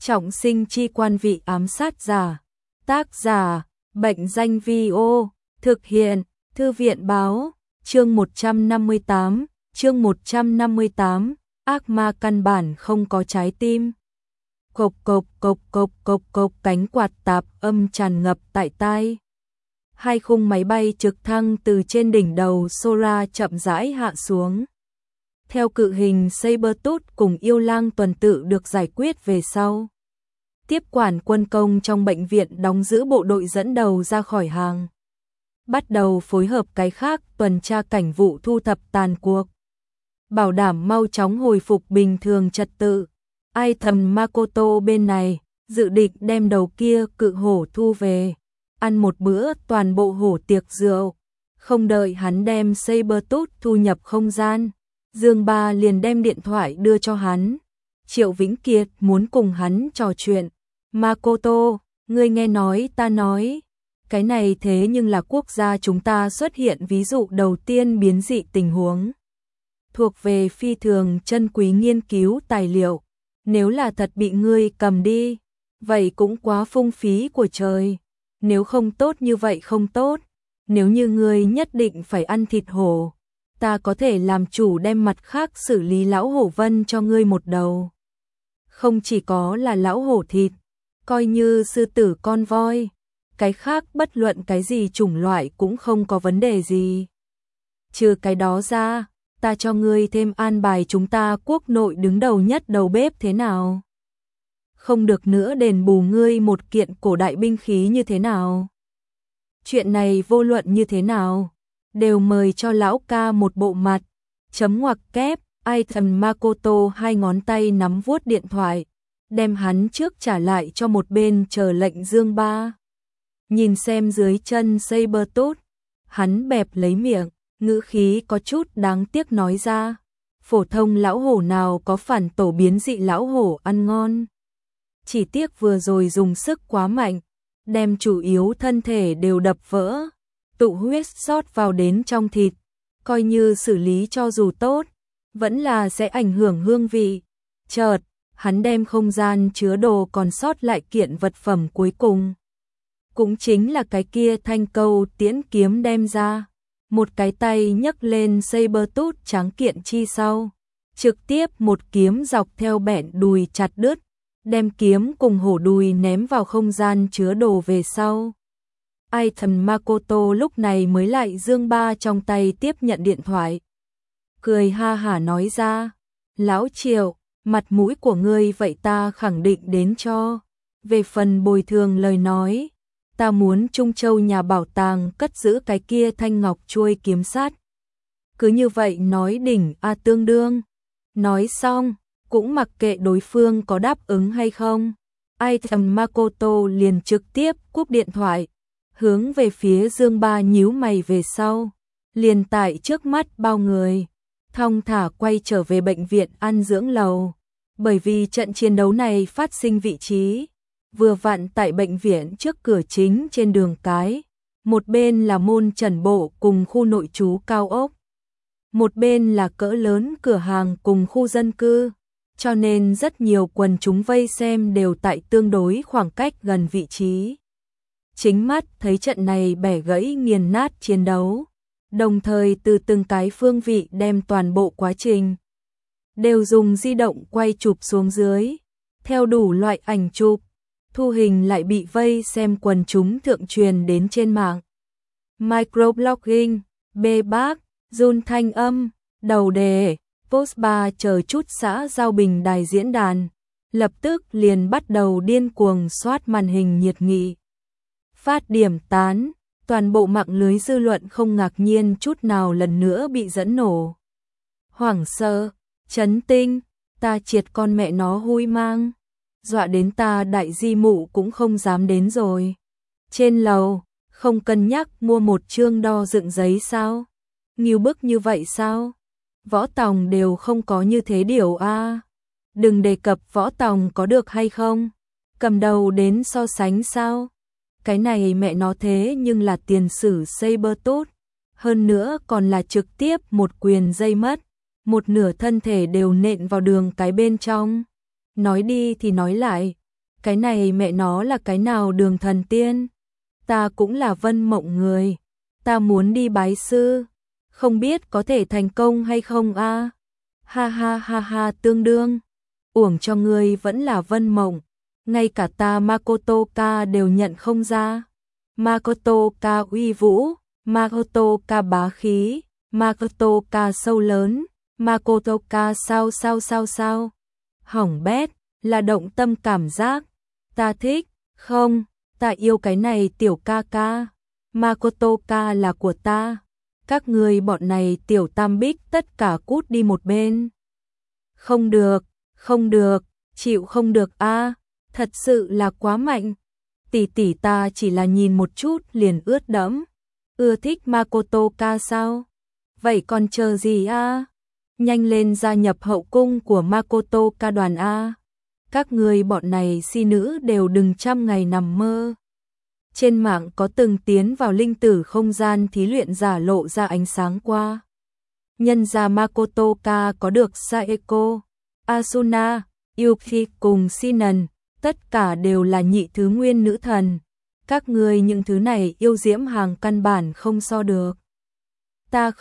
Trọng sinh chi quan vị ám sát giả. Tác giả, Bệnh danh Vi-ô. Thực hiện, Thư viện báo. Chương 158, chương 158, ác ma căn bản không có trái tim. Cộc cộc cộc cộc cộc cộc, cánh quạt tạp âm tràn ngập tại tai. Hai khung máy bay trực thăng từ trên đỉnh đầu Sora chậm rãi hạ xuống. Theo cự hình Sabertooth cùng yêu lang tuần tự được giải quyết về sau, tiếp quản quân công trong bệnh viện đóng giữ bộ đội dẫn đầu ra khỏi hàng, bắt đầu phối hợp cái khác tuần tra cảnh vụ thu thập tàn cuộc, bảo đảm mau chóng hồi phục bình thường trật tự. Ai thầm Makoto bên này dự định đem đầu kia cự hổ thu về, ăn một bữa toàn bộ hổ tiệc rượu. Không đợi hắn đem Sabertooth thu nhập không gian, Dương Ba liền đem điện thoại đưa cho hắn. Triệu Vĩnh Kiệt muốn cùng hắn trò chuyện. Makoto, ngươi nghe nói ta nói, cái này thế nhưng là quốc gia chúng ta xuất hiện ví dụ đầu tiên biến dị tình huống. Thuộc về phi thường chân quý nghiên cứu tài liệu. Nếu là thật bị ngươi cầm đi, vậy cũng quá phung phí của trời. Nếu không tốt như vậy không tốt. Nếu như ngươi nhất định phải ăn thịt hổ, ta có thể làm chủ đem mặt khác xử lý lão hổ vân cho ngươi một đầu. Không chỉ có là lão hổ thịt, coi như sư tử con voi, cái khác bất luận cái gì chủng loại cũng không có vấn đề gì. Trừ cái đó ra, ta cho ngươi thêm an bài chúng ta quốc nội đứng đầu nhất đầu bếp thế nào? Không được nữa đền bù ngươi một kiện cổ đại binh khí như thế nào? Chuyện này vô luận như thế nào, đều mời cho lão ca một bộ mặt. Chấm ngoặc kép, ai thần Makoto hai ngón tay nắm vuốt điện thoại, đem hắn trước trả lại cho một bên chờ lệnh Dương Ba. Nhìn xem dưới chân Sabertooth, hắn bẹp lấy miệng, ngữ khí có chút đáng tiếc nói ra, phổ thông lão hổ nào có phản tổ biến dị lão hổ ăn ngon. Chỉ tiếc vừa rồi dùng sức quá mạnh, đem chủ yếu thân thể đều đập vỡ, tụ huyết sót vào đến trong thịt, coi như xử lý cho dù tốt, vẫn là sẽ ảnh hưởng hương vị. Chợt, hắn đem không gian chứa đồ còn sót lại kiện vật phẩm cuối cùng, cũng chính là cái kia thanh câu tiễn kiếm đem ra. Một cái tay nhấc lên Sabertooth trắng kiện chi sau, trực tiếp một kiếm dọc theo bẹn đùi chặt đứt, đem kiếm cùng hổ đùi ném vào không gian chứa đồ về sau. Ai thần Makoto lúc này mới lại Dương Ba trong tay tiếp nhận điện thoại. Cười ha hả nói ra, lão Triệu, mặt mũi của ngươi vậy ta khẳng định đến cho. Về phần bồi thường lời nói, ta muốn Trung Châu nhà bảo tàng cất giữ cái kia thanh ngọc chuôi kiếm sắt. Cứ như vậy nói đỉnh tương đương. Nói xong, cũng mặc kệ đối phương có đáp ứng hay không. Ai thầm Makoto liền trực tiếp cúp điện thoại, hướng về phía Dương Ba nhíu mày về sau. Liền tại trước mắt bao người, thong thả quay trở về bệnh viện ăn dưỡng lầu. Bởi vì trận chiến đấu này phát sinh vị trí vừa vặn tại bệnh viện trước cửa chính trên đường cái, một bên là môn trần bộ cùng khu nội trú cao ốc, một bên là cỡ lớn cửa hàng cùng khu dân cư, cho nên rất nhiều quần chúng vây xem đều tại tương đối khoảng cách gần vị trí. Chính mắt thấy trận này bẻ gãy nghiền nát chiến đấu, đồng thời từ từng cái phương vị đem toàn bộ quá trình đều dùng di động quay chụp xuống dưới, theo đủ loại ảnh chụp. Thu hình lại bị vây xem quần chúng thượng truyền đến trên mạng. Microblogging, bê bác, run thanh âm, đầu đề, post bar chờ chút xã giao bình đài diễn đàn, lập tức liền bắt đầu điên cuồng soát màn hình nhiệt nghị. Phát điểm tán, toàn bộ mạng lưới dư luận không ngạc nhiên chút nào lần nữa bị dẫn nổ. Hoảng sợ, chấn tinh, ta triệt con mẹ nó hui mang. Dọa đến ta đại di mụ cũng không dám đến rồi. Trên lầu, không cân nhắc mua một chương đo dựng giấy sao? Nghiêu bức như vậy sao? Võ Tòng đều không có như thế điều a. Đừng đề cập Võ Tòng có được hay không? Cầm đầu đến so sánh sao? Cái này mẹ nó thế nhưng là tiền sử Sabertooth. Hơn nữa còn là trực tiếp một quyền dây mất. Một nửa thân thể đều nện vào đường cái bên trong. Nói đi thì nói lại, Cái này mẹ nó là cái nào đường thần tiên? Ta cũng là Vân Mộng người. Ta muốn đi bái sư. Không biết có thể thành công hay không a? Ha ha ha ha tương đương. Uổng cho ngươi vẫn là Vân Mộng. Ngay cả ta Makotoka đều nhận không ra. Makotoka uy vũ, Makotoka bá khí, Makotoka sâu lớn, Makotoka sao. Hỏng bét, là động tâm cảm giác. Ta thích, không, ta yêu cái này tiểu ca ca. Makotoka là của ta. Các người bọn này tiểu tam bích tất cả cút đi một bên. Không được, chịu không được a, thật sự là quá mạnh. Tỷ tỷ ta chỉ là nhìn một chút liền ướt đẫm. Ưa thích Makotoka sao? Vậy còn chờ gì a? Nhanh lên gia nhập hậu cung của Makotoka đoàn a. Các người bọn này si nữ đều đừng trăm ngày nằm mơ. Trên mạng có từng tiến vào linh tử không gian thí luyện giả lộ ra ánh sáng qua. Nhân gia Makotoka có được Saeko, Asuna, Yuki cùng Sinan, tất cả đều là nhị thứ nguyên nữ thần. Các người những thứ này yêu diễm hàng căn bản không so được. Ta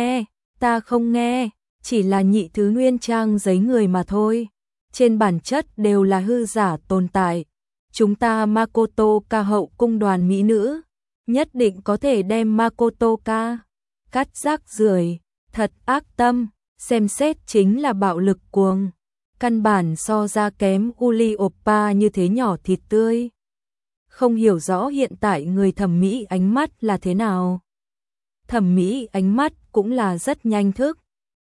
không nghe, chỉ là nhị thứ nguyên trang giấy người mà thôi. Trên bản chất đều là hư giả tồn tại. Chúng ta Makotoka hậu cung đoàn mỹ nữ, nhất định có thể đem Makotoka cắt rác rưởi, thật ác tâm, xem xét chính là bạo lực cuồng. Căn bản so ra kém Uli Oppa như thế nhỏ thịt tươi. Không hiểu rõ hiện tại người thẩm mỹ ánh mắt là thế nào. Thẩm mỹ ánh mắt cũng là rất nhanh thức.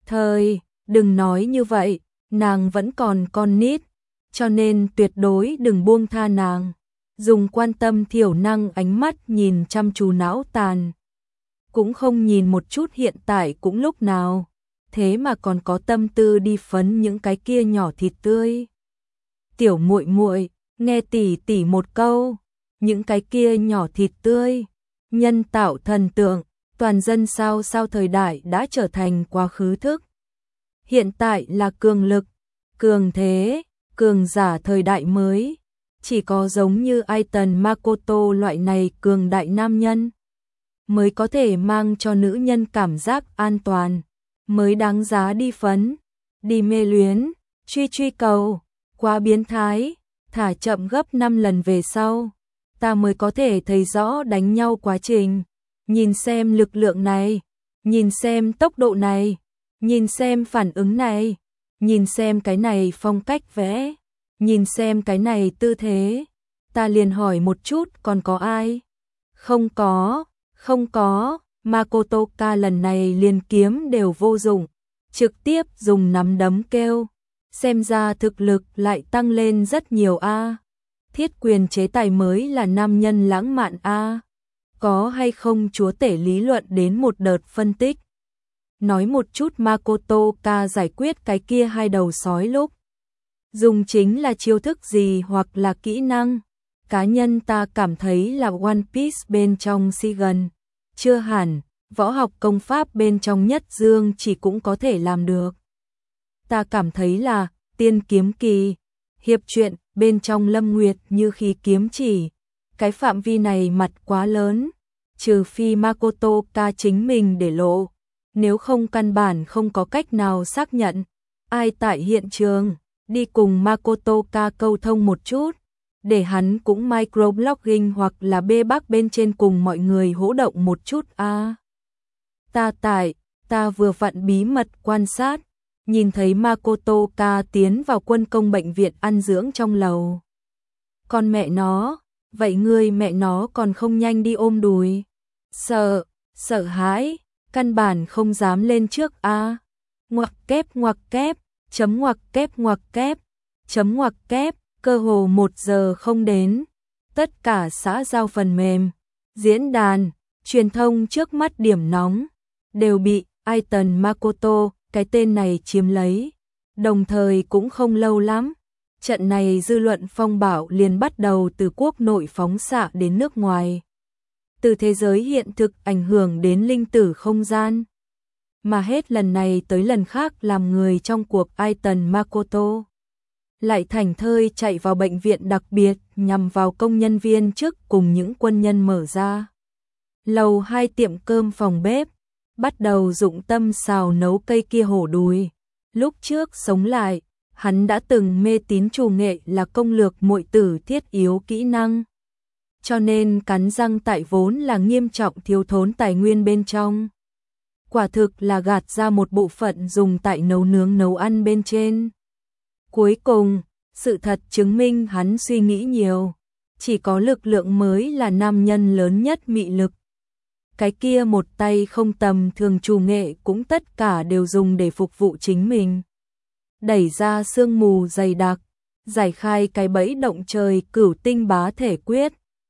Đừng nói như vậy, nàng vẫn còn con nít, cho nên tuyệt đối đừng buông tha nàng. Dùng quan tâm thiểu năng ánh mắt nhìn chăm chú não tàn. Cũng không nhìn một chút hiện tại cũng lúc nào. Thế mà còn có tâm tư đi phấn những cái kia nhỏ thịt tươi. Tiểu muội muội, nghe tỷ tỷ một câu, những cái kia nhỏ thịt tươi, nhân tạo thần tượng, toàn dân sao thời đại đã trở thành quá khứ thức. Hiện tại là cường lực, cường thế, cường giả thời đại mới, chỉ có giống như Aiton Makoto loại này cường đại nam nhân mới có thể mang cho nữ nhân cảm giác an toàn, mới đáng giá đi phấn, đi mê luyến, truy cầu, quá biến thái, thả chậm gấp 5 lần về sau, ta mới có thể thấy rõ đánh nhau quá trình. Nhìn xem lực lượng này, nhìn xem tốc độ này, nhìn xem phản ứng này, nhìn xem cái này phong cách vẽ, nhìn xem cái này tư thế. Ta liền hỏi một chút còn có ai? Không có, Makotoka lần này liền kiếm đều vô dụng, trực tiếp dùng nắm đấm kêu. Xem ra thực lực lại tăng lên rất nhiều a. Thiết quyền chế tài mới là nam nhân lãng mạn a. Có hay không chúa tể lý luận đến một đợt phân tích. Nói một chút Makotoka giải quyết cái kia hai đầu sói lúc dùng chính là chiêu thức gì hoặc là kỹ năng. Cá nhân ta cảm thấy là One Piece bên trong Shigen, chưa hẳn, võ học công pháp bên trong Nhất Dương chỉ cũng có thể làm được. Ta cảm thấy là Tiên Kiếm Kỳ, hiệp truyện bên trong Lâm Nguyệt như khí kiếm chỉ. Cái phạm vi này mặt quá lớn, trừ phi Makotoka chính mình để lộ, nếu không căn bản không có cách nào xác nhận. Ai tại hiện trường, đi cùng Makotoka câu thông một chút, để hắn cũng microblogging hoặc là bê bác bên trên cùng mọi người hỗ động một chút a. Ta vừa vặn bí mật quan sát, nhìn thấy Makotoka tiến vào quân công bệnh viện ăn dưỡng trong lầu. Con mẹ nó, vậy ngươi mẹ nó còn không nhanh đi ôm đùi. Sợ hãi, căn bản không dám lên trước a. Ngoặc kép, chấm ngoặc kép, cơ hồ 1 giờ không đến. Tất cả xã giao phần mềm, diễn đàn, truyền thông trước mắt điểm nóng, đều bị Aiton Makoto, cái tên này chiếm lấy. Đồng thời cũng không lâu lắm, trận này dư luận phong bạo liền bắt đầu từ quốc nội phóng xạ đến nước ngoài. Từ thế giới hiện thực ảnh hưởng đến linh tử không gian. Mà hết lần này tới lần khác làm người trong cuộc Aiton Makoto lại thảnh thơi chạy vào bệnh viện đặc biệt nhằm vào công nhân viên chức cùng những quân nhân mở ra lầu 2 tiệm cơm phòng bếp, bắt đầu dụng tâm xào nấu cây kia hổ đùi. Lúc trước sống lại, hắn đã từng mê tín trù nghệ là công lược muội tử thiết yếu kỹ năng. Cho nên cắn răng tại vốn là nghiêm trọng thiếu thốn tài nguyên bên trong. Quả thực là gạt ra một bộ phận dùng tại nấu nướng nấu ăn bên trên. Cuối cùng, sự thật chứng minh hắn suy nghĩ nhiều. Chỉ có lực lượng mới là nam nhân lớn nhất mị lực. Cái kia một tay không tầm thường trù nghệ cũng tất cả đều dùng để phục vụ chính mình. Đẩy ra sương mù dày đặc, giải khai cái bẫy động trời cửu tinh bá thể quyết,